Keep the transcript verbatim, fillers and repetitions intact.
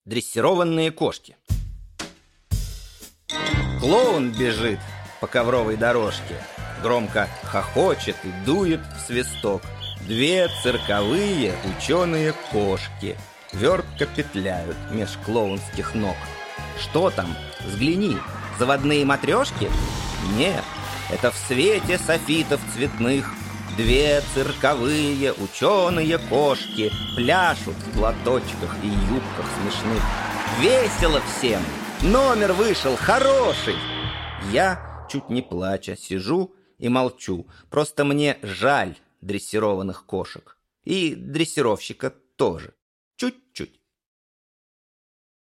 Дрессированные кошки. Клоун бежит по ковровой дорожке, громко хохочет и дует в свисток. Две цирковые ученые кошки вертко петляют меж клоунских ног. Что там? Взгляни, заводные матрешки? Нет, это в свете софитов цветных две цирковые ученые кошки пляшут в платочках и юбках смешных. Весело всем, номер вышел хороший. Я, чуть не плача, сижу и молчу. Просто мне жаль дрессированных кошек. И дрессировщика тоже. Чуть-чуть.